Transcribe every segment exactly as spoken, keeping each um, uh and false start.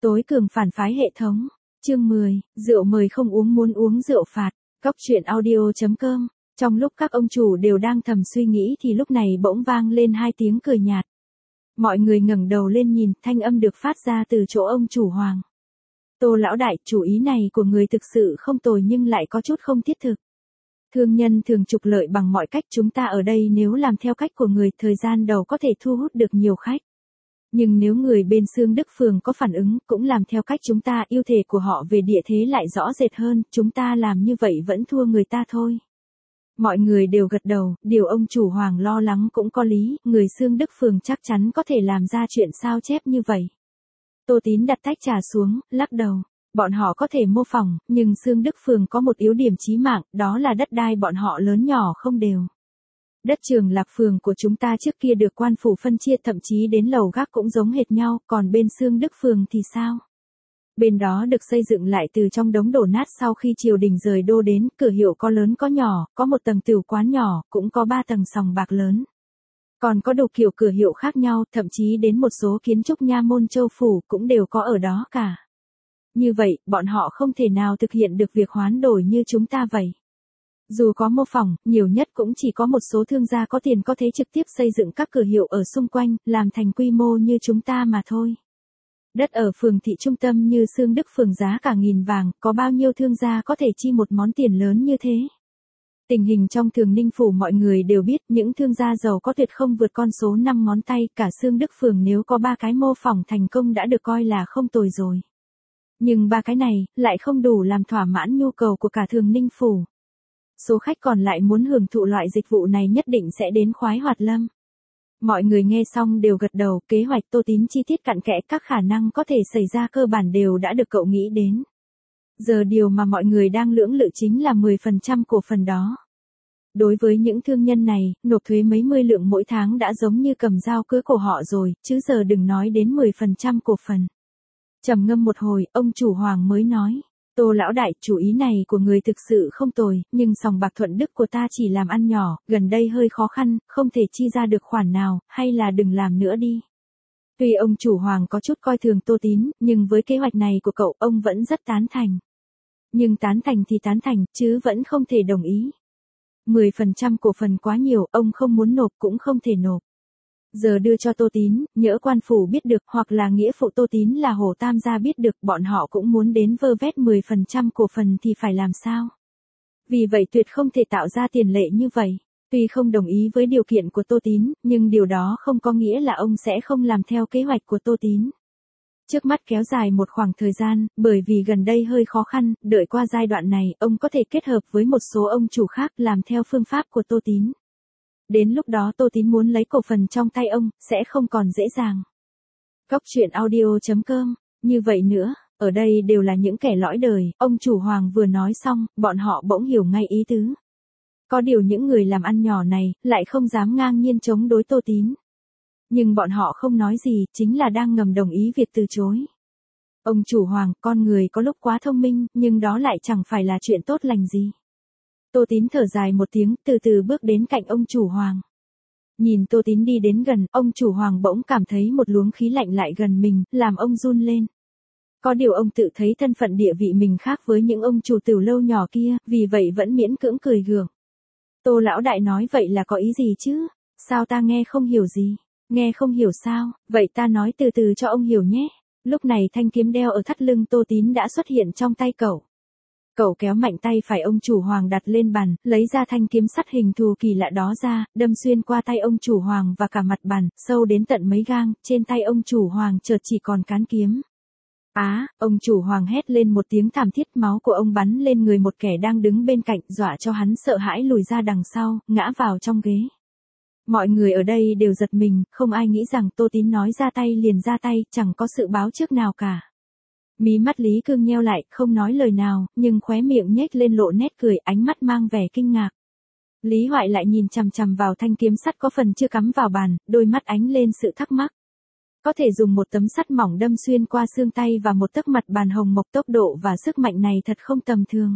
Tối cường phản phái hệ thống. Chương mười, rượu mời không uống muốn uống rượu phạt. Góc truyện audio chấm com. Trong lúc các ông chủ đều đang thầm suy nghĩ thì lúc này bỗng vang lên hai tiếng cười nhạt. Mọi người ngẩng đầu lên nhìn, thanh âm được phát ra từ chỗ ông chủ Hoàng. Tô lão đại, chủ ý này của người thực sự không tồi nhưng lại có chút không thiết thực. Thương nhân thường trục lợi bằng mọi cách, chúng ta ở đây nếu làm theo cách của người, thời gian đầu có thể thu hút được nhiều khách. Nhưng nếu người bên Xương Đức Phường có phản ứng, cũng làm theo cách chúng ta, ưu thế của họ về địa thế lại rõ rệt hơn, chúng ta làm như vậy vẫn thua người ta thôi. Mọi người đều gật đầu, điều ông chủ Hoàng lo lắng cũng có lý, người Xương Đức Phường chắc chắn có thể làm ra chuyện sao chép như vậy. Tô Tín đặt tách trà xuống, lắc đầu. Bọn họ có thể mô phỏng, nhưng Xương Đức Phường có một yếu điểm chí mạng, đó là đất đai bọn họ lớn nhỏ không đều. Đất Trường Lạc Phường của chúng ta trước kia được quan phủ phân chia, thậm chí đến lầu gác cũng giống hệt nhau, còn bên Xương Đức Phường thì sao? Bên đó được xây dựng lại từ trong đống đổ nát sau khi triều đình rời đô đến, cửa hiệu có lớn có nhỏ, có một tầng tửu quán nhỏ, cũng có ba tầng sòng bạc lớn. Còn có đủ kiểu cửa hiệu khác nhau, thậm chí đến một số kiến trúc nha môn châu phủ cũng đều có ở đó cả. Như vậy, bọn họ không thể nào thực hiện được việc hoán đổi như chúng ta vậy. Dù có mô phỏng, nhiều nhất cũng chỉ có một số thương gia có tiền có thể trực tiếp xây dựng các cửa hiệu ở xung quanh, làm thành quy mô như chúng ta mà thôi. Đất ở phường thị trung tâm như Xương Đức Phường giá cả nghìn vàng, có bao nhiêu thương gia có thể chi một món tiền lớn như thế? Tình hình trong Thường Ninh Phủ mọi người đều biết, những thương gia giàu có tuyệt không vượt con số năm ngón tay, cả Xương Đức Phường nếu có ba cái mô phỏng thành công đã được coi là không tồi rồi. Nhưng ba cái này, lại không đủ làm thỏa mãn nhu cầu của cả Thường Ninh Phủ. Số khách còn lại muốn hưởng thụ loại dịch vụ này nhất định sẽ đến Khoái Hoạt Lâm. Mọi người nghe xong đều gật đầu, kế hoạch Tô Tín chi tiết cặn kẽ, các khả năng có thể xảy ra cơ bản đều đã được cậu nghĩ đến. Giờ điều mà mọi người đang lưỡng lự chính là mười phần trăm cổ phần đó. Đối với những thương nhân này, nộp thuế mấy mươi lượng mỗi tháng đã giống như cầm dao cứa cổ họ rồi, chứ giờ đừng nói đến mười phần trăm cổ phần. Trầm ngâm một hồi, ông chủ Hoàng mới nói. Tô lão đại, chủ ý này của người thực sự không tồi, nhưng sòng bạc Thuận Đức của ta chỉ làm ăn nhỏ, gần đây hơi khó khăn, không thể chi ra được khoản nào, hay là đừng làm nữa đi. Tuy ông chủ Hoàng có chút coi thường Tô Tín, nhưng với kế hoạch này của cậu, ông vẫn rất tán thành. Nhưng tán thành thì tán thành, chứ vẫn không thể đồng ý. mười phần trăm cổ phần quá nhiều, ông không muốn nộp cũng không thể nộp. Giờ đưa cho Tô Tín, nhỡ quan phủ biết được, hoặc là nghĩa phụ Tô Tín là Hồ Tam gia biết được, bọn họ cũng muốn đến vơ vét mười phần trăm cổ phần thì phải làm sao? Vì vậy tuyệt không thể tạo ra tiền lệ như vậy. Tuy không đồng ý với điều kiện của Tô Tín, nhưng điều đó không có nghĩa là ông sẽ không làm theo kế hoạch của Tô Tín. Trước mắt kéo dài một khoảng thời gian, bởi vì gần đây hơi khó khăn, đợi qua giai đoạn này, ông có thể kết hợp với một số ông chủ khác làm theo phương pháp của Tô Tín. Đến lúc đó Tô Tín muốn lấy cổ phần trong tay ông, sẽ không còn dễ dàng. Góc truyện audio chấm com. Như vậy nữa, ở đây đều là những kẻ lõi đời, ông chủ Hoàng vừa nói xong, bọn họ bỗng hiểu ngay ý tứ. Có điều những người làm ăn nhỏ này, lại không dám ngang nhiên chống đối Tô Tín. Nhưng bọn họ không nói gì, chính là đang ngầm đồng ý việc từ chối. Ông chủ Hoàng, con người có lúc quá thông minh, nhưng đó lại chẳng phải là chuyện tốt lành gì. Tô Tín thở dài một tiếng, từ từ bước đến cạnh ông chủ Hoàng. Nhìn Tô Tín đi đến gần, ông chủ Hoàng bỗng cảm thấy một luồng khí lạnh lại gần mình, làm ông run lên. Có điều ông tự thấy thân phận địa vị mình khác với những ông chủ tiểu lâu nhỏ kia, vì vậy vẫn miễn cưỡng cười gượng. Tô lão đại nói vậy là có ý gì chứ? Sao ta nghe không hiểu gì? Nghe không hiểu sao? Vậy ta nói từ từ cho ông hiểu nhé. Lúc này thanh kiếm đeo ở thắt lưng Tô Tín đã xuất hiện trong tay cậu. Cậu kéo mạnh tay phải ông chủ Hoàng đặt lên bàn, lấy ra thanh kiếm sắt hình thù kỳ lạ đó ra, đâm xuyên qua tay ông chủ Hoàng và cả mặt bàn, sâu đến tận mấy gang, trên tay ông chủ Hoàng chợt chỉ còn cán kiếm. Á, ông chủ Hoàng hét lên một tiếng thảm thiết, máu của ông bắn lên người một kẻ đang đứng bên cạnh, dọa cho hắn sợ hãi lùi ra đằng sau, ngã vào trong ghế. Mọi người ở đây đều giật mình, không ai nghĩ rằng Tô Tín nói ra tay liền ra tay, chẳng có sự báo trước nào cả. Mí mắt Lý Cương nheo lại, không nói lời nào, nhưng khóe miệng nhếch lên lộ nét cười, ánh mắt mang vẻ kinh ngạc. Lý Hoại lại nhìn chằm chằm vào thanh kiếm sắt có phần chưa cắm vào bàn, đôi mắt ánh lên sự thắc mắc. Có thể dùng một tấm sắt mỏng đâm xuyên qua xương tay và một tấc mặt bàn hồng mộc, tốc độ và sức mạnh này thật không tầm thường.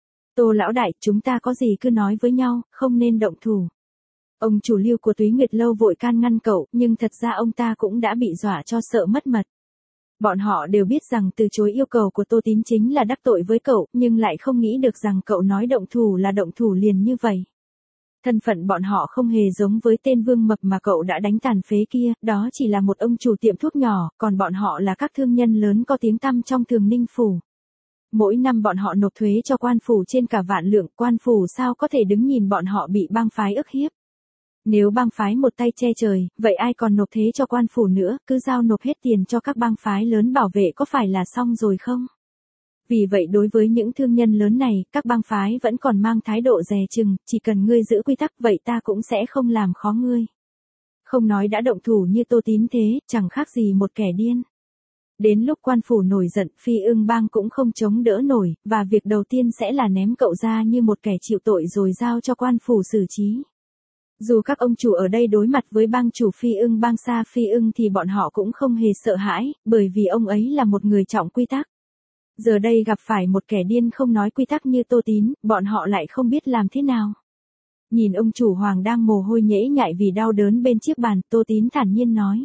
Tô lão đại, chúng ta có gì cứ nói với nhau, không nên động thủ. Ông chủ Lưu của Túy Nguyệt Lâu vội can ngăn cậu, nhưng thật ra ông ta cũng đã bị dọa cho sợ mất mật. Bọn họ đều biết rằng từ chối yêu cầu của Tô Tín chính là đắc tội với cậu, nhưng lại không nghĩ được rằng cậu nói động thủ là động thủ liền như vậy. Thân phận bọn họ không hề giống với tên Vương Mập mà cậu đã đánh tàn phế kia, đó chỉ là một ông chủ tiệm thuốc nhỏ, còn bọn họ là các thương nhân lớn có tiếng tăm trong Thường Ninh Phủ. Mỗi năm bọn họ nộp thuế cho quan phủ trên cả vạn lượng, quan phủ sao có thể đứng nhìn bọn họ bị bang phái ức hiếp. Nếu bang phái một tay che trời, vậy ai còn nộp thuế cho quan phủ nữa, cứ giao nộp hết tiền cho các bang phái lớn bảo vệ có phải là xong rồi không? Vì vậy đối với những thương nhân lớn này, các bang phái vẫn còn mang thái độ dè chừng, chỉ cần ngươi giữ quy tắc vậy ta cũng sẽ không làm khó ngươi. Không nói đã động thủ như Tô Tín thế, chẳng khác gì một kẻ điên. Đến lúc quan phủ nổi giận, Phi Ưng Bang cũng không chống đỡ nổi, và việc đầu tiên sẽ là ném cậu ra như một kẻ chịu tội rồi giao cho quan phủ xử trí. Dù các ông chủ ở đây đối mặt với bang chủ Phi Ưng Bang Sa Phi Ưng thì bọn họ cũng không hề sợ hãi, bởi vì ông ấy là một người trọng quy tắc. Giờ đây gặp phải một kẻ điên không nói quy tắc như Tô Tín, bọn họ lại không biết làm thế nào. Nhìn ông chủ Hoàng đang mồ hôi nhễ nhại vì đau đớn bên chiếc bàn, Tô Tín thản nhiên nói.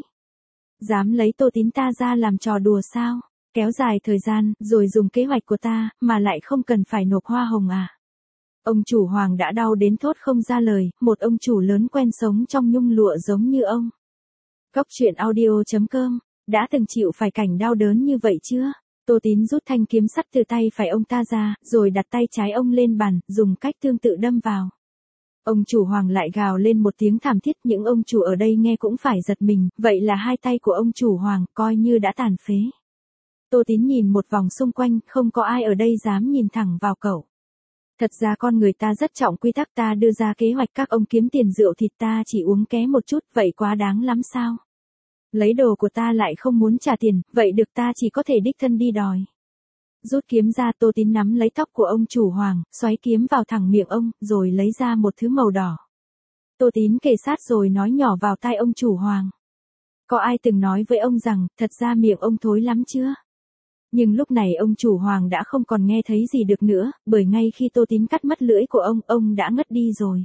Dám lấy Tô Tín ta ra làm trò đùa sao? Kéo dài thời gian, rồi dùng kế hoạch của ta, mà lại không cần phải nộp hoa hồng à? Ông chủ Hoàng đã đau đến thốt không ra lời, một ông chủ lớn quen sống trong nhung lụa giống như ông. Cóc truyện audio chấm com, đã từng chịu phải cảnh đau đớn như vậy chưa? Tô Tín rút thanh kiếm sắt từ tay phải ông ta ra, rồi đặt tay trái ông lên bàn, dùng cách tương tự đâm vào. Ông chủ Hoàng lại gào lên một tiếng thảm thiết, những ông chủ ở đây nghe cũng phải giật mình, vậy là hai tay của ông chủ Hoàng coi như đã tàn phế. Tô Tín nhìn một vòng xung quanh, không có ai ở đây dám nhìn thẳng vào cậu. Thật ra con người ta rất trọng quy tắc, ta đưa ra kế hoạch các ông kiếm tiền rượu thịt ta chỉ uống ké một chút, vậy quá đáng lắm sao? Lấy đồ của ta lại không muốn trả tiền, vậy được ta chỉ có thể đích thân đi đòi. Rút kiếm ra, Tô Tín nắm lấy tóc của ông chủ Hoàng, xoáy kiếm vào thẳng miệng ông, rồi lấy ra một thứ màu đỏ. Tô Tín kề sát rồi nói nhỏ vào tai ông chủ Hoàng. Có ai từng nói với ông rằng, thật ra miệng ông thối lắm chưa? Nhưng lúc này ông chủ Hoàng đã không còn nghe thấy gì được nữa, bởi ngay khi Tô Tín cắt mất lưỡi của ông, ông đã ngất đi rồi.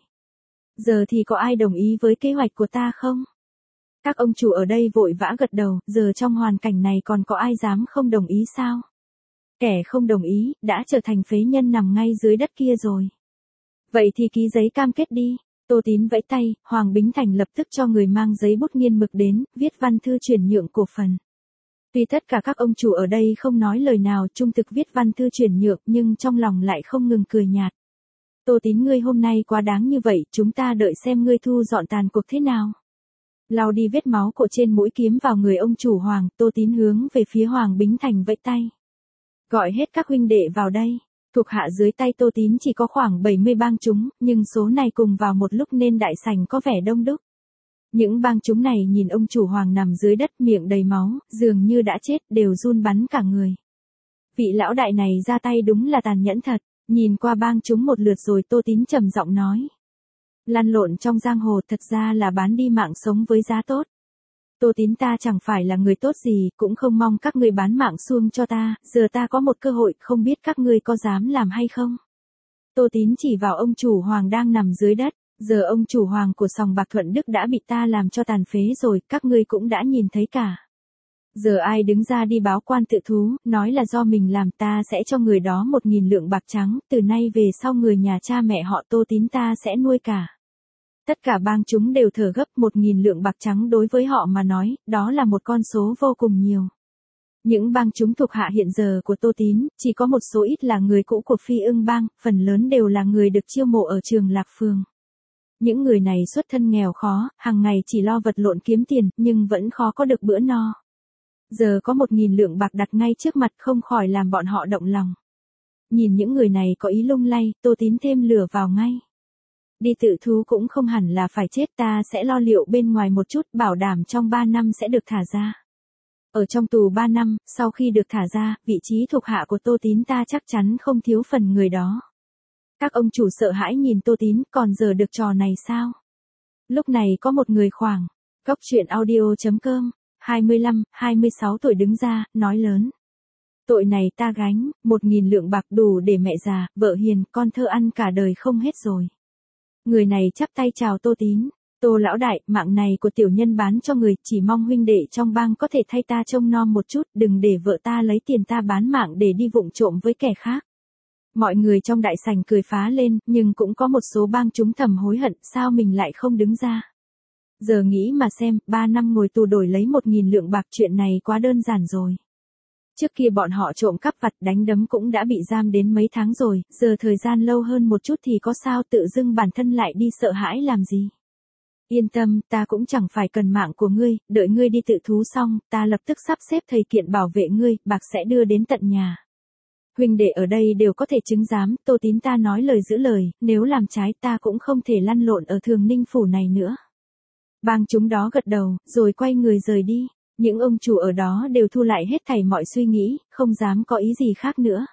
Giờ thì có ai đồng ý với kế hoạch của ta không? Các ông chủ ở đây vội vã gật đầu, giờ trong hoàn cảnh này còn có ai dám không đồng ý sao? Kẻ không đồng ý, đã trở thành phế nhân nằm ngay dưới đất kia rồi. Vậy thì ký giấy cam kết đi. Tô Tín vẫy tay, Hoàng Bính Thành lập tức cho người mang giấy bút nghiên mực đến, viết văn thư chuyển nhượng cổ phần. Tuy tất cả các ông chủ ở đây không nói lời nào trung thực viết văn thư chuyển nhượng, nhưng trong lòng lại không ngừng cười nhạt. Tô Tín ngươi hôm nay quá đáng như vậy, chúng ta đợi xem ngươi thu dọn tàn cuộc thế nào. Lau đi vết máu của trên mũi kiếm vào người ông chủ Hoàng, Tô Tín hướng về phía Hoàng Bính Thành vẫy tay. Gọi hết các huynh đệ vào đây. Thuộc hạ dưới tay Tô Tín chỉ có khoảng bảy mươi bang chúng, nhưng số này cùng vào một lúc nên đại sảnh có vẻ đông đúc. Những bang chúng này nhìn ông chủ Hoàng nằm dưới đất miệng đầy máu, dường như đã chết, đều run bắn cả người. Vị lão đại này ra tay đúng là tàn nhẫn thật, nhìn qua bang chúng một lượt rồi Tô Tín trầm giọng nói. Lăn lộn trong giang hồ thật ra là bán đi mạng sống với giá tốt. Tô Tín ta chẳng phải là người tốt gì, cũng không mong các ngươi bán mạng xuông cho ta, giờ ta có một cơ hội, không biết các ngươi có dám làm hay không. Tô Tín chỉ vào ông chủ Hoàng đang nằm dưới đất, giờ ông chủ Hoàng của sòng bạc Thuận Đức đã bị ta làm cho tàn phế rồi, các ngươi cũng đã nhìn thấy cả. Giờ ai đứng ra đi báo quan tự thú, nói là do mình làm, ta sẽ cho người đó một nghìn lượng bạc trắng, từ nay về sau người nhà cha mẹ họ Tô Tín ta sẽ nuôi cả. Tất cả bang chúng đều thở gấp, một nghìn lượng bạc trắng đối với họ mà nói, đó là một con số vô cùng nhiều. Những bang chúng thuộc hạ hiện giờ của Tô Tín, chỉ có một số ít là người cũ của Phi Ưng Bang, phần lớn đều là người được chiêu mộ ở Trường Lạc Phường. Những người này xuất thân nghèo khó, hàng ngày chỉ lo vật lộn kiếm tiền, nhưng vẫn khó có được bữa no. Giờ có một nghìn lượng bạc đặt ngay trước mặt không khỏi làm bọn họ động lòng. Nhìn những người này có ý lung lay, Tô Tín thêm lửa vào ngay. Đi tự thú cũng không hẳn là phải chết, ta sẽ lo liệu bên ngoài một chút, bảo đảm trong ba năm sẽ được thả ra. Ở trong tù ba năm, sau khi được thả ra, vị trí thuộc hạ của Tô Tín ta chắc chắn không thiếu phần người đó. Các ông chủ sợ hãi nhìn Tô Tín, còn giờ được trò này sao? Lúc này có một người khoảng, cóc truyện audio chấm com, hai mươi lăm, hai mươi sáu tuổi đứng ra, nói lớn. Tội này ta gánh, một nghìn lượng bạc đủ để mẹ già, vợ hiền, con thơ ăn cả đời không hết rồi. Người này chắp tay chào Tô Tín. Tô lão đại, mạng này của tiểu nhân bán cho người, chỉ mong huynh đệ trong bang có thể thay ta trông nom một chút, đừng để vợ ta lấy tiền ta bán mạng để đi vụng trộm với kẻ khác. Mọi người trong đại sảnh cười phá lên, nhưng cũng có một số bang chúng thầm hối hận, sao mình lại không đứng ra. Giờ nghĩ mà xem, ba năm ngồi tù đổi lấy một nghìn lượng bạc, chuyện này quá đơn giản rồi. Trước kia bọn họ trộm cắp vặt đánh đấm cũng đã bị giam đến mấy tháng rồi, giờ thời gian lâu hơn một chút thì có sao, tự dưng bản thân lại đi sợ hãi làm gì. Yên tâm, ta cũng chẳng phải cần mạng của ngươi, đợi ngươi đi tự thú xong, ta lập tức sắp xếp thầy kiện bảo vệ ngươi, bạc sẽ đưa đến tận nhà. Huynh đệ ở đây đều có thể chứng giám, Tô Tín ta nói lời giữ lời, nếu làm trái ta cũng không thể lăn lộn ở Thường Ninh phủ này nữa. Bang chúng đó gật đầu, rồi quay người rời đi. Những ông chủ ở đó đều thu lại hết thảy mọi suy nghĩ, không dám có ý gì khác nữa.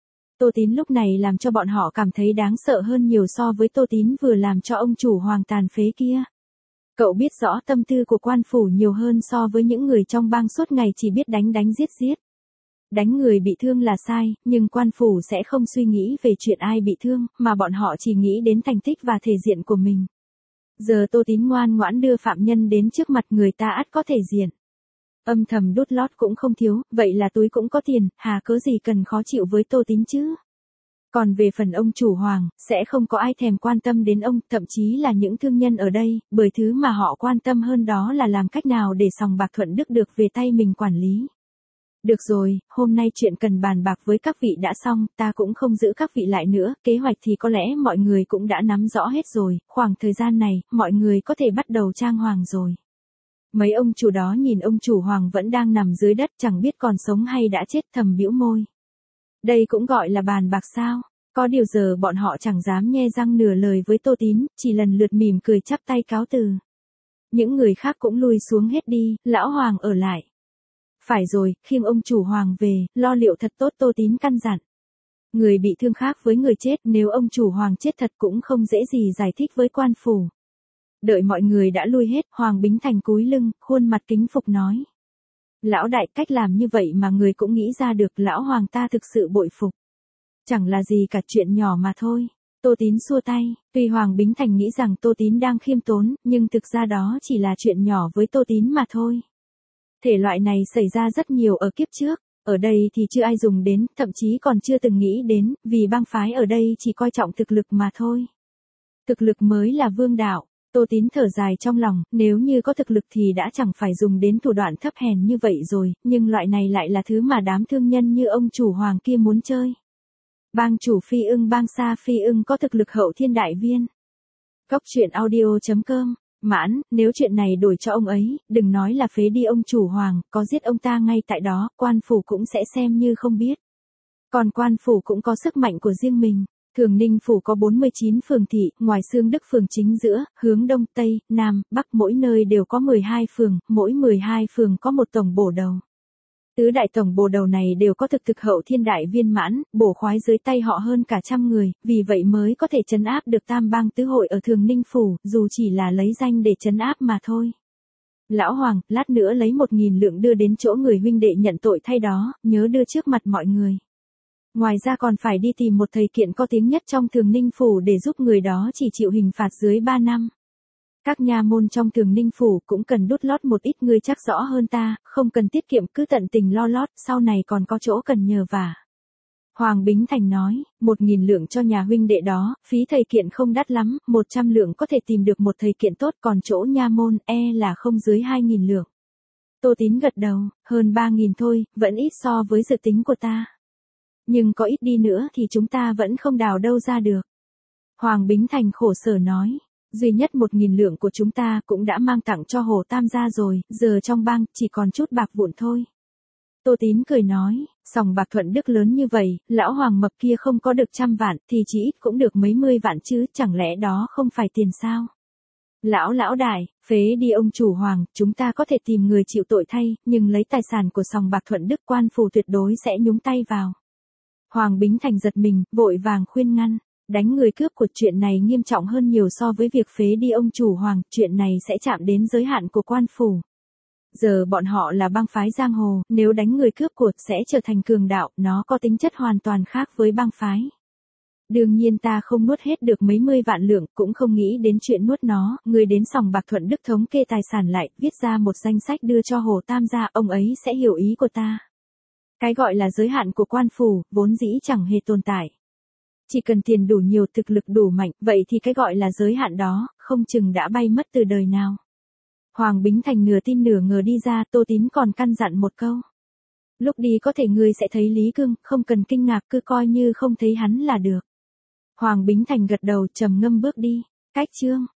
Tô Tín lúc này làm cho bọn họ cảm thấy đáng sợ hơn nhiều so với Tô Tín vừa làm cho ông chủ Hoàng tàn phế kia. Cậu biết rõ tâm tư của quan phủ nhiều hơn so với những người trong bang suốt ngày chỉ biết đánh đánh giết giết. Đánh người bị thương là sai, nhưng quan phủ sẽ không suy nghĩ về chuyện ai bị thương, mà bọn họ chỉ nghĩ đến thành tích và thể diện của mình. Giờ Tô Tín ngoan ngoãn đưa phạm nhân đến trước mặt người ta ắt có thể diện. Âm thầm đút lót cũng không thiếu, vậy là túi cũng có tiền, hà cớ gì cần khó chịu với Tô Tín chứ. Còn về phần ông chủ Hoàng, sẽ không có ai thèm quan tâm đến ông, thậm chí là những thương nhân ở đây, bởi thứ mà họ quan tâm hơn đó là làm cách nào để sòng bạc Thuận Đức được về tay mình quản lý. Được rồi, hôm nay chuyện cần bàn bạc với các vị đã xong, ta cũng không giữ các vị lại nữa, kế hoạch thì có lẽ mọi người cũng đã nắm rõ hết rồi, khoảng thời gian này, mọi người có thể bắt đầu trang hoàng rồi. Mấy ông chủ đó nhìn ông chủ Hoàng vẫn đang nằm dưới đất chẳng biết còn sống hay đã chết, thầm bĩu môi. Đây cũng gọi là bàn bạc sao? Có điều giờ bọn họ chẳng dám nhe răng nửa lời với Tô Tín, chỉ lần lượt mỉm cười chắp tay cáo từ. Những người khác cũng lui xuống hết đi, lão Hoàng ở lại. Phải rồi, khiêng ông chủ Hoàng về, lo liệu thật tốt, Tô Tín căn dặn. Người bị thương khác với người chết, nếu ông chủ Hoàng chết thật cũng không dễ gì giải thích với quan phủ. Đợi mọi người đã lui hết, Hoàng Bính Thành cúi lưng, khuôn mặt kính phục nói. Lão đại, cách làm như vậy mà người cũng nghĩ ra được, lão Hoàng ta thực sự bội phục. Chẳng là gì cả, chuyện nhỏ mà thôi. Tô Tín xua tay, tuy Hoàng Bính Thành nghĩ rằng Tô Tín đang khiêm tốn, nhưng thực ra đó chỉ là chuyện nhỏ với Tô Tín mà thôi. Thể loại này xảy ra rất nhiều ở kiếp trước, ở đây thì chưa ai dùng đến, thậm chí còn chưa từng nghĩ đến, vì bang phái ở đây chỉ coi trọng thực lực mà thôi. Thực lực mới là vương đạo. Tô Tín thở dài trong lòng, nếu như có thực lực thì đã chẳng phải dùng đến thủ đoạn thấp hèn như vậy rồi, nhưng loại này lại là thứ mà đám thương nhân như ông chủ Hoàng kia muốn chơi. Bang chủ Phi Ưng bang Sa Phi Ưng có thực lực hậu thiên đại viên. Góc truyện audio chấm com. Mãn, nếu chuyện này đổi cho ông ấy, đừng nói là phế đi ông chủ Hoàng, có giết ông ta ngay tại đó, quan phủ cũng sẽ xem như không biết. Còn quan phủ cũng có sức mạnh của riêng mình. Thường Ninh phủ có bốn mươi chín phường thị, ngoài Xương Đức phường chính giữa, hướng Đông, Tây, Nam, Bắc mỗi nơi đều có mười hai phường, mỗi mười hai phường có một tổng bổ đầu. Tứ đại tổng bổ đầu này đều có thực thực hậu thiên đại viên mãn, bổ khoái dưới tay họ hơn cả trăm người, vì vậy mới có thể trấn áp được tam bang tứ hội ở Thường Ninh phủ, dù chỉ là lấy danh để trấn áp mà thôi. Lão Hoàng, lát nữa lấy một nghìn lượng đưa đến chỗ người huynh đệ nhận tội thay đó, nhớ đưa trước mặt mọi người. Ngoài ra còn phải đi tìm một thầy kiện có tiếng nhất trong Thường Ninh phủ để giúp người đó chỉ chịu hình phạt dưới ba năm. Các nha môn trong Thường Ninh phủ cũng cần đút lót một ít, người chắc rõ hơn ta, không cần tiết kiệm, cứ tận tình lo lót, sau này còn có chỗ cần nhờ vả. Hoàng Bính Thành nói, một nghìn lượng cho nhà huynh đệ đó, phí thầy kiện không đắt lắm, một trăm lượng có thể tìm được một thầy kiện tốt, còn chỗ nha môn e là không dưới hai nghìn lượng. Tô Tín gật đầu, hơn ba nghìn thôi, vẫn ít so với dự tính của ta. Nhưng có ít đi nữa thì chúng ta vẫn không đào đâu ra được. Hoàng Bính Thành khổ sở nói, duy nhất một nghìn lượng của chúng ta cũng đã mang tặng cho Hồ Tam gia rồi, giờ trong bang chỉ còn chút bạc vụn thôi. Tô Tín cười nói, sòng bạc Thuận Đức lớn như vậy, lão Hoàng mập kia không có được trăm vạn thì chỉ ít cũng được mấy mươi vạn chứ, chẳng lẽ đó không phải tiền sao? Lão lão đại, phế đi ông chủ Hoàng, chúng ta có thể tìm người chịu tội thay, nhưng lấy tài sản của sòng bạc Thuận Đức quan phủ tuyệt đối sẽ nhúng tay vào. Hoàng Bính Thành giật mình, vội vàng khuyên ngăn, đánh người cướp của chuyện này nghiêm trọng hơn nhiều so với việc phế đi ông chủ Hoàng, chuyện này sẽ chạm đến giới hạn của quan phủ. Giờ bọn họ là bang phái giang hồ, nếu đánh người cướp của sẽ trở thành cường đạo, nó có tính chất hoàn toàn khác với bang phái. Đương nhiên ta không nuốt hết được mấy mươi vạn lượng, cũng không nghĩ đến chuyện nuốt nó, người đến sòng bạc Thuận Đức thống kê tài sản lại, viết ra một danh sách đưa cho Hồ Tam gia, ông ấy sẽ hiểu ý của ta. Cái gọi là giới hạn của quan phủ, vốn dĩ chẳng hề tồn tại. Chỉ cần tiền đủ nhiều, thực lực đủ mạnh, vậy thì cái gọi là giới hạn đó, không chừng đã bay mất từ đời nào. Hoàng Bính Thành nửa tin nửa ngờ đi ra, Tô Tín còn căn dặn một câu. Lúc đi có thể ngươi sẽ thấy Lý Cương, không cần kinh ngạc, cứ coi như không thấy hắn là được. Hoàng Bính Thành gật đầu, trầm ngâm bước đi. Cách chương